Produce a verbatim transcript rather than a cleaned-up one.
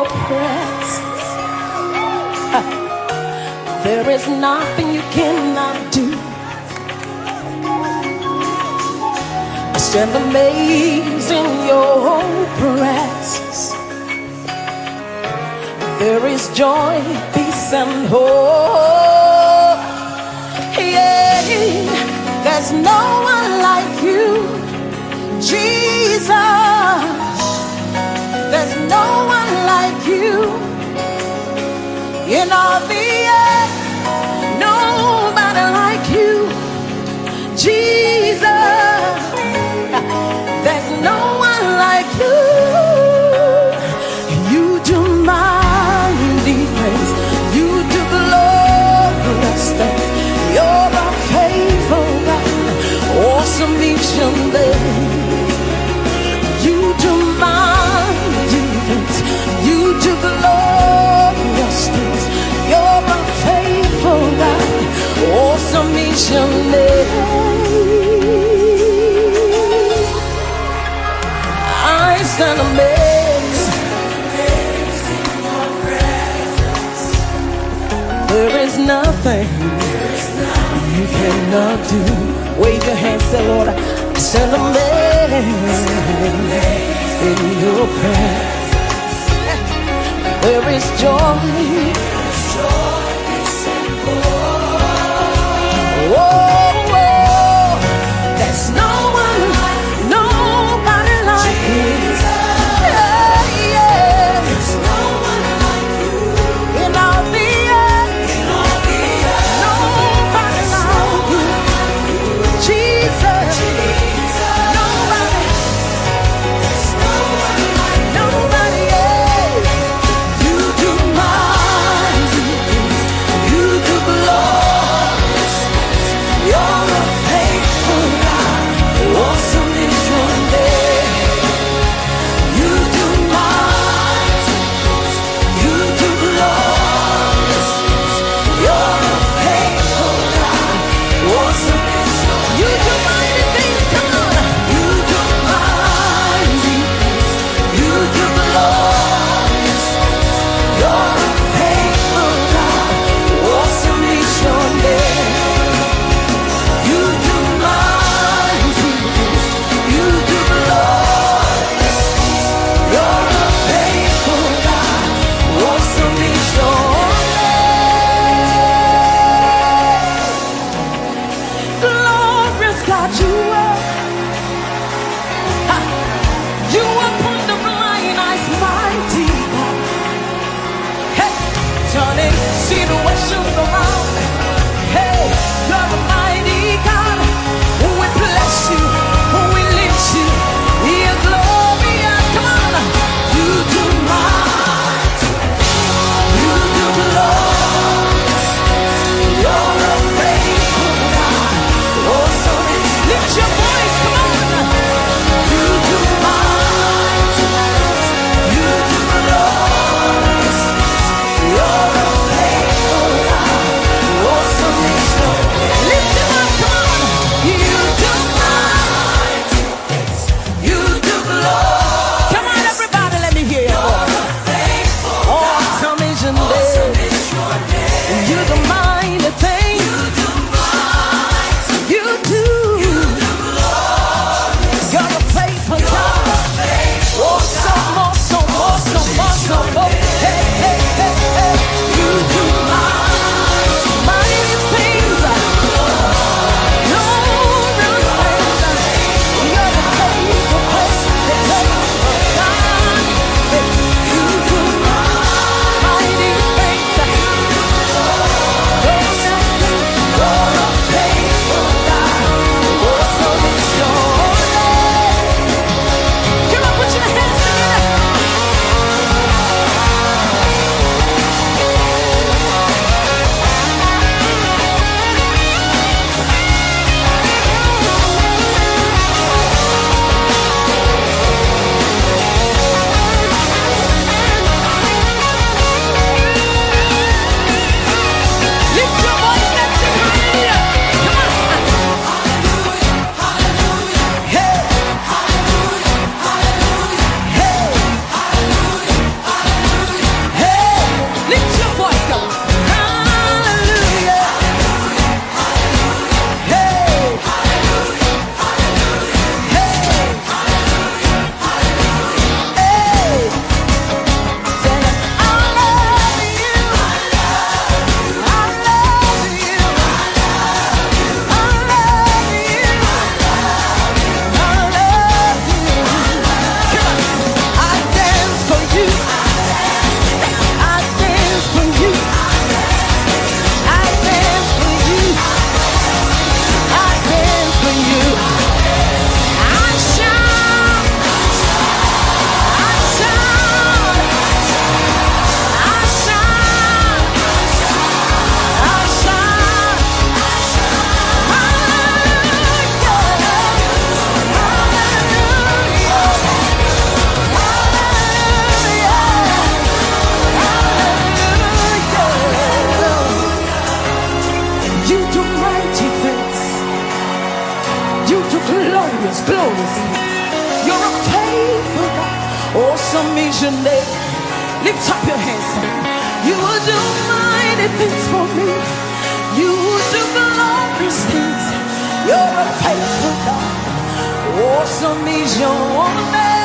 your presence. There is nothing you cannot do. I stand amazed in your presence. There is joy, peace, and hope. Yeah, there's no one like you, Jesus. There's no one like you in all the earth. Nobody like you, Jesus. There's no one like you. You do mighty things. You do glorious things. You're a faithful God, awesome each and day. You do mighty things. You do glorious things. You're a faithful God, awesome each and day. I stand amazed. There is nothing you cannot do. Wave your hands, say, Lord, I stand amazed in your presence. There is joy. Oh, oh, there's no one, nobody like you. Yeah, yeah. There's no one like you in all the earth. Nobody like you, Jesus. Nobody. There's no one like nobody else. You do mighty things. is your name. Lift up your hands. You will do mighty things for me. You will do glorious things. You're a faithful God. Awesome is your name.